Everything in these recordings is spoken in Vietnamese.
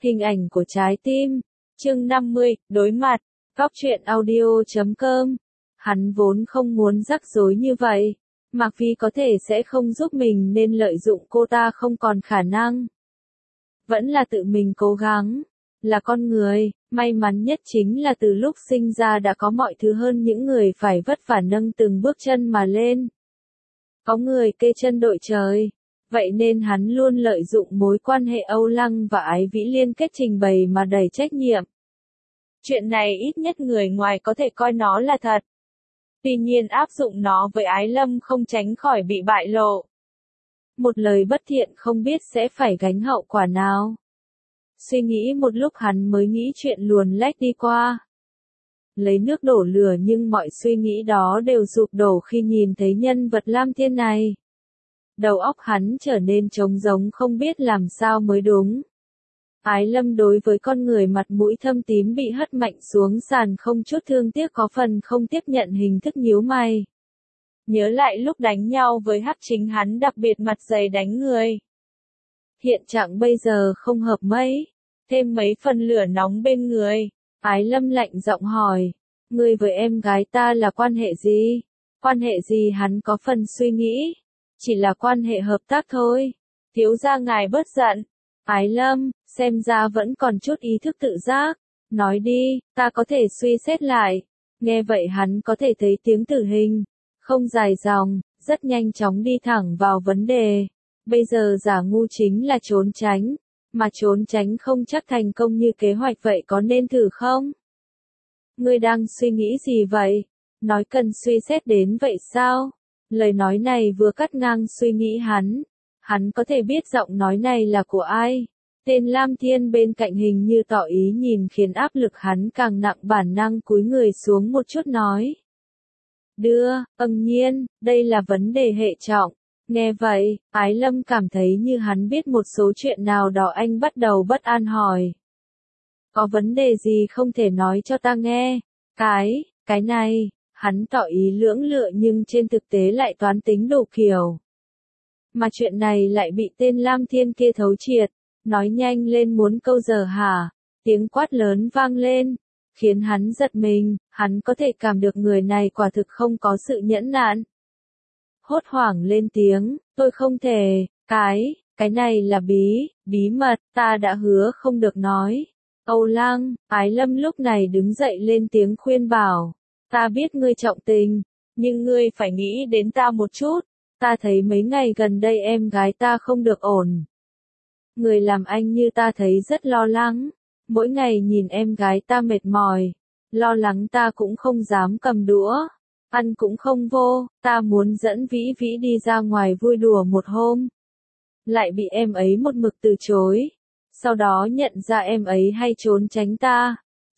Hình ảnh của trái tim. Chương 50, đối mặt. Góc truyện audio.com. Hắn vốn không muốn rắc rối như vậy. Mạc Phi có thể sẽ không giúp mình nên lợi dụng cô ta không còn khả năng. Vẫn là tự mình cố gắng. Là con người, may mắn nhất chính là từ lúc sinh ra đã có mọi thứ hơn những người phải vất vả nâng từng bước chân mà lên. Có người kê chân đội trời. Vậy nên hắn luôn lợi dụng mối quan hệ Âu Lăng và Ái Vĩ liên kết trình bày mà đầy trách nhiệm. Chuyện này ít nhất người ngoài có thể coi nó là thật. Tuy nhiên áp dụng nó với Ái Lâm không tránh khỏi bị bại lộ. Một lời bất thiện không biết sẽ phải gánh hậu quả nào. Suy nghĩ một lúc hắn mới nghĩ chuyện luồn lách đi qua. Lấy nước đổ lửa nhưng mọi suy nghĩ đó đều sụp đổ khi nhìn thấy nhân vật Lam Thiên này. Đầu óc hắn trở nên trống rỗng không biết làm sao mới đúng. Ái Lâm đối với con người mặt mũi thâm tím bị hất mạnh xuống sàn không chút thương tiếc có phần không tiếp nhận hình thức nhíu mày. Nhớ lại lúc đánh nhau với Hắc Chính hắn đặc biệt mặt dày đánh người. Hiện trạng bây giờ không hợp mấy, thêm mấy phần lửa nóng bên người. Ái Lâm lạnh giọng hỏi, ngươi với em gái ta là quan hệ gì? Quan hệ gì hắn có phần suy nghĩ. Chỉ là quan hệ hợp tác thôi. Thiếu gia ngài bớt giận. Ái Lâm, xem ra vẫn còn chút ý thức tự giác. Nói đi, ta có thể suy xét lại. Nghe vậy hắn có thể thấy tiếng tử hình. Không dài dòng, rất nhanh chóng đi thẳng vào vấn đề. Bây giờ giả ngu chính là trốn tránh. Mà trốn tránh không chắc thành công như kế hoạch vậy có nên thử không? Ngươi đang suy nghĩ gì vậy? Nói cần suy xét đến vậy sao? Lời nói này vừa cắt ngang suy nghĩ hắn. Hắn có thể biết giọng nói này là của ai. Tên Lam Thiên bên cạnh hình như tỏ ý nhìn khiến áp lực hắn càng nặng bản năng cúi người xuống một chút nói. Nhiên, đây là vấn đề hệ trọng. Nghe vậy, Ái Lâm cảm thấy như hắn biết một số chuyện nào đó anh bắt đầu bất an hỏi. Có vấn đề gì không thể nói cho ta nghe? Cái này. Hắn tỏ ý lưỡng lự nhưng trên thực tế lại toán tính đủ kiểu. Mà chuyện này lại bị tên Lam Thiên kia thấu triệt, nói nhanh lên muốn câu giờ hả? Tiếng quát lớn vang lên, khiến hắn giật mình, hắn có thể cảm được người này quả thực không có sự nhẫn nại. Hốt hoảng lên tiếng, tôi không thể, cái này là bí mật, ta đã hứa không được nói. Âu Lăng, Ái Lâm lúc này đứng dậy lên tiếng khuyên bảo. Ta biết ngươi trọng tình, nhưng ngươi phải nghĩ đến ta một chút. Ta thấy mấy ngày gần đây em gái ta không được ổn. Người làm anh như ta thấy rất lo lắng. Mỗi ngày nhìn em gái ta mệt mỏi. Lo lắng ta cũng không dám cầm đũa. Ăn cũng không vô, ta muốn dẫn Vĩ Vĩ đi ra ngoài vui đùa một hôm. Lại bị em ấy một mực từ chối. Sau đó nhận ra em ấy hay trốn tránh ta.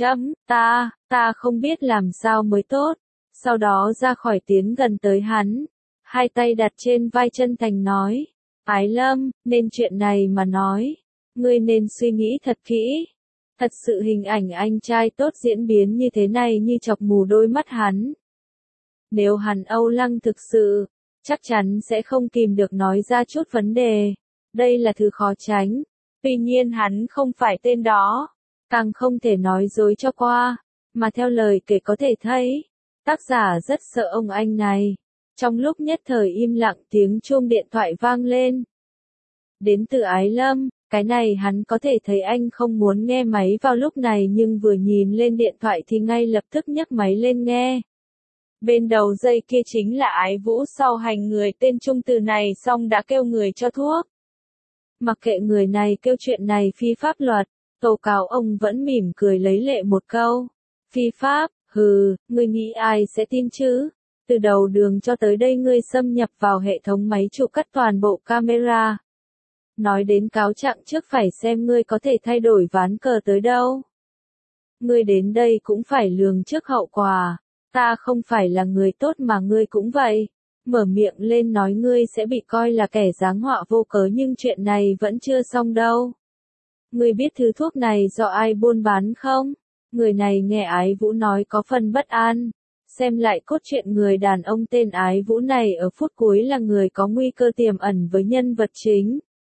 Ta không biết làm sao mới tốt. Sau đó ra khỏi tiến gần tới hắn. Hai tay đặt trên vai chân thành nói. Ái Lâm, nên chuyện này mà nói. Ngươi nên suy nghĩ thật kỹ. Thật sự hình ảnh anh trai tốt diễn biến như thế này như chọc mù đôi mắt hắn. Nếu hắn Âu Lăng thực sự, chắc chắn sẽ không kìm được nói ra chút vấn đề. Đây là thứ khó tránh. Tuy nhiên hắn không phải tên đó. Càng không thể nói dối cho qua, mà theo lời kể có thể thấy, tác giả rất sợ ông anh này. Trong lúc nhất thời im lặng tiếng chuông điện thoại vang lên. Đến từ Ái Lâm, cái này hắn có thể thấy anh không muốn nghe máy vào lúc này nhưng vừa nhìn lên điện thoại thì ngay lập tức nhấc máy lên nghe. Bên đầu dây kia chính là Ái Vũ sau hành người tên Trung từ này xong đã kêu người cho thuốc. Mặc kệ người này kêu chuyện này phi pháp luật. Tố cáo ông vẫn mỉm cười lấy lệ một câu. Phi pháp, ngươi nghĩ ai sẽ tin chứ? Từ đầu đường cho tới đây ngươi xâm nhập vào hệ thống máy chụp cắt toàn bộ camera. Nói đến cáo trạng trước phải xem ngươi có thể thay đổi ván cờ tới đâu. Ngươi đến đây cũng phải lường trước hậu quả. Ta không phải là người tốt mà ngươi cũng vậy. Mở miệng lên nói ngươi sẽ bị coi là kẻ giáng họa vô cớ nhưng chuyện này vẫn chưa xong đâu. Ngươi biết thứ thuốc này do ai buôn bán không? Người này nghe Ái Vũ nói có phần bất an. Xem lại cốt truyện người đàn ông tên Ái Vũ này ở phút cuối là người có nguy cơ tiềm ẩn với nhân vật chính.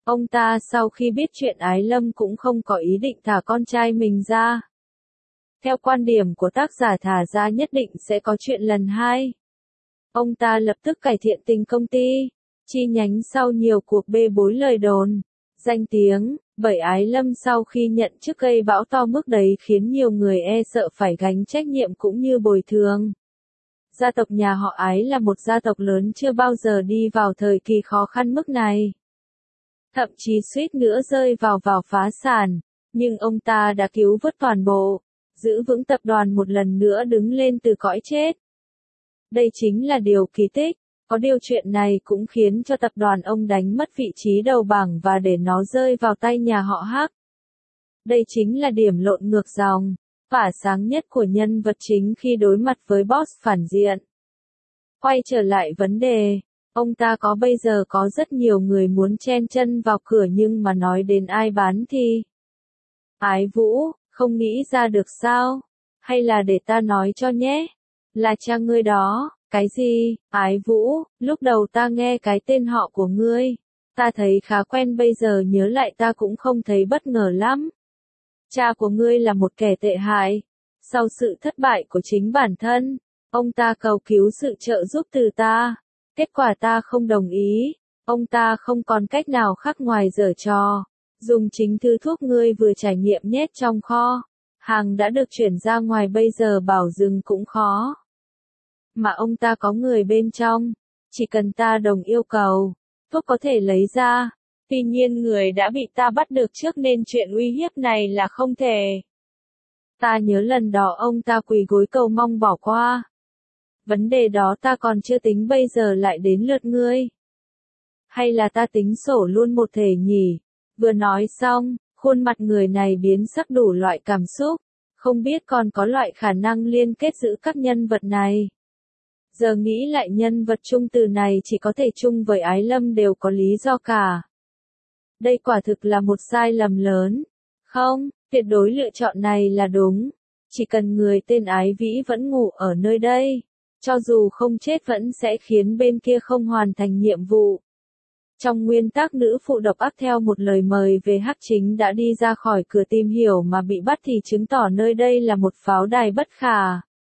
Ông ta sau khi biết chuyện Ái Lâm cũng không có ý định thả con trai mình ra. Theo quan điểm của tác giả thả ra nhất định sẽ có chuyện lần hai. Ông ta lập tức cải thiện tình công ty, chi nhánh sau nhiều cuộc bê bối lời đồn, danh tiếng, bởi Ái Lâm sau khi nhận chức gây bão to mức đấy khiến nhiều người e sợ phải gánh trách nhiệm cũng như bồi thường. Gia tộc nhà họ Ái là một gia tộc lớn chưa bao giờ đi vào thời kỳ khó khăn mức này. Thậm chí suýt nữa rơi vào phá sản, nhưng ông ta đã cứu vớt toàn bộ, giữ vững tập đoàn một lần nữa đứng lên từ cõi chết. Đây chính là điều kỳ tích, có điều chuyện này cũng khiến cho tập đoàn ông đánh mất vị trí đầu bảng và để nó rơi vào tay nhà họ Hắc. Đây chính là điểm lộn ngược dòng, phả sáng nhất của nhân vật chính khi đối mặt với boss phản diện. Quay trở lại vấn đề, ông ta có bây giờ có rất nhiều người muốn chen chân vào cửa nhưng mà nói đến ai bán thì... Ái Vũ, không nghĩ ra được sao? Hay là để ta nói cho nhé? Là cha ngươi đó, cái gì? Ái Vũ, lúc đầu ta nghe cái tên họ của ngươi, ta thấy khá quen bây giờ nhớ lại ta cũng không thấy bất ngờ lắm. Cha của ngươi là một kẻ tệ hại. Sau sự thất bại của chính bản thân, ông ta cầu cứu sự trợ giúp từ ta. Kết quả ta không đồng ý, ông ta không còn cách nào khác ngoài giở trò. Dùng chính thứ thuốc ngươi vừa trải nghiệm nhét trong kho. Hàng đã được chuyển ra ngoài bây giờ bảo dừng cũng khó. Mà ông ta có người bên trong, chỉ cần ta đồng yêu cầu, thuốc có thể lấy ra. Tuy nhiên người đã bị ta bắt được trước nên chuyện uy hiếp này là không thể. Ta nhớ lần đó ông ta quỳ gối cầu mong bỏ qua. Vấn đề đó ta còn chưa tính bây giờ lại đến lượt ngươi. Hay là ta tính sổ luôn một thể nhỉ? Vừa nói xong, khuôn mặt người này biến sắc đủ loại cảm xúc, không biết còn có loại khả năng liên kết giữa các nhân vật này. Giờ nghĩ lại nhân vật chung từ này chỉ có thể chung với Ái Lâm đều có lý do cả. Đây quả thực là một sai lầm lớn. Không, tuyệt đối lựa chọn này là đúng. Chỉ cần người tên Ái Vĩ vẫn ngủ ở nơi đây, cho dù không chết vẫn sẽ khiến bên kia không hoàn thành nhiệm vụ. Trong nguyên tắc nữ phụ độc ác theo một lời mời về Hắc Chính đã đi ra khỏi cửa tìm hiểu mà bị bắt thì chứng tỏ nơi đây là một pháo đài bất khả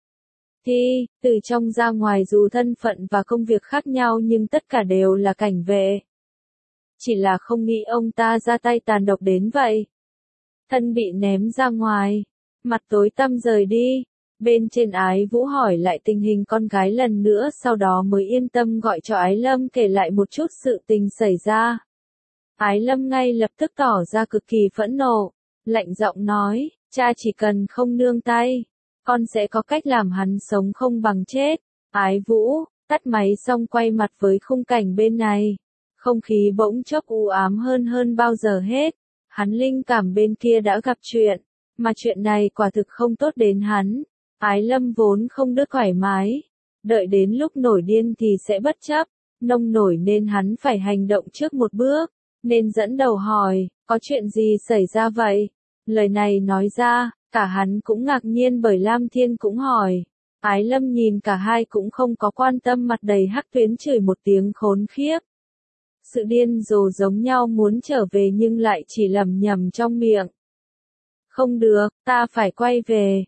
thi, từ trong ra ngoài dù thân phận và công việc khác nhau nhưng tất cả đều là cảnh vệ. Chỉ là không nghĩ ông ta ra tay tàn độc đến vậy. Thân bị ném ra ngoài, mặt tối tăm rời đi. Bên trên Ái Vũ hỏi lại tình hình con gái lần nữa sau đó mới yên tâm gọi cho Ái Lâm kể lại một chút sự tình xảy ra. Ái Lâm ngay lập tức tỏ ra cực kỳ phẫn nộ, lạnh giọng nói, cha chỉ cần không nương tay, con sẽ có cách làm hắn sống không bằng chết. Ái Vũ, tắt máy xong quay mặt với khung cảnh bên này. Không khí bỗng chốc u ám hơn bao giờ hết. Hắn linh cảm bên kia đã gặp chuyện, mà chuyện này quả thực không tốt đến hắn. Ái Lâm vốn không được thoải mái, đợi đến lúc nổi điên thì sẽ bất chấp, nông nổi nên hắn phải hành động trước một bước, nên dẫn đầu hỏi, có chuyện gì xảy ra vậy? Lời này nói ra, cả hắn cũng ngạc nhiên bởi Lam Thiên cũng hỏi. Ái Lâm nhìn cả hai cũng không có quan tâm mặt đầy hắc tuyến chửi một tiếng khốn khiếp. Sự điên rồ giống nhau muốn trở về nhưng lại chỉ lẩm nhẩm trong miệng. Không được, ta phải quay về,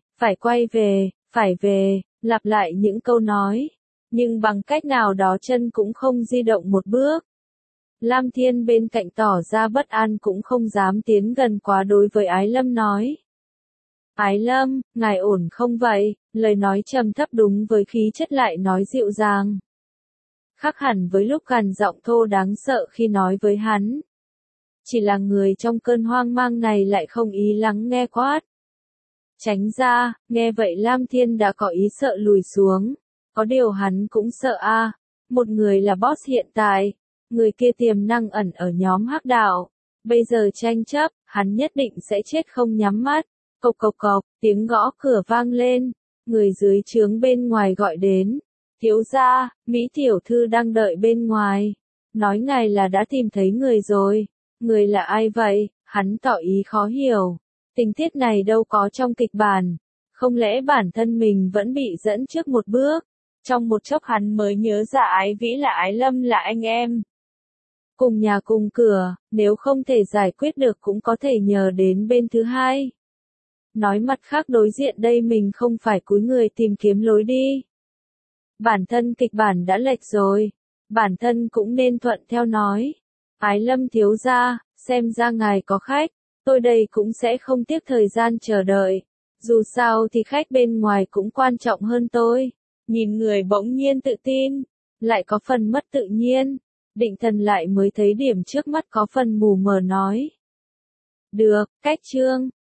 phải về, lặp lại những câu nói. Nhưng bằng cách nào đó chân cũng không di động một bước. Lam Thiên bên cạnh tỏ ra bất an cũng không dám tiến gần quá đối với Ái Lâm nói. Ái Lâm, ngài ổn không vậy? Lời nói trầm thấp đúng với khí chất lại nói dịu dàng. Khác hẳn với lúc gằn giọng thô đáng sợ khi nói với hắn. Chỉ là người trong cơn hoang mang này lại không ý lắng nghe quát. Tránh ra, nghe vậy Lam Thiên đã có ý sợ lùi xuống. Có điều hắn cũng sợ a. Một người là boss hiện tại, người kia tiềm năng ẩn ở nhóm hắc đạo. Bây giờ tranh chấp, hắn nhất định sẽ chết không nhắm mắt. Cộc cộc cộc, tiếng gõ cửa vang lên. Người dưới trướng bên ngoài gọi đến. Thiếu gia, Mỹ tiểu thư đang đợi bên ngoài. Nói ngài là đã tìm thấy người rồi. Người là ai vậy? Hắn tỏ ý khó hiểu. Tình tiết này đâu có trong kịch bản. Không lẽ bản thân mình vẫn bị dẫn trước một bước? Trong một chốc hắn mới nhớ ra Ái Vĩ là Ái Lâm là anh em cùng nhà cùng cửa, nếu không thể giải quyết được cũng có thể nhờ đến bên thứ hai. Nói mặt khác đối diện đây mình không phải cúi người tìm kiếm lối đi. Bản thân kịch bản đã lệch rồi, bản thân cũng nên thuận theo nói. Ái Lâm thiếu gia, xem ra ngài có khách, tôi đây cũng sẽ không tiếc thời gian chờ đợi. Dù sao thì khách bên ngoài cũng quan trọng hơn tôi. Nhìn người bỗng nhiên tự tin, lại có phần mất tự nhiên. Định Thần lại mới thấy điểm trước mắt có phần mù mờ nói. Được, cách trương.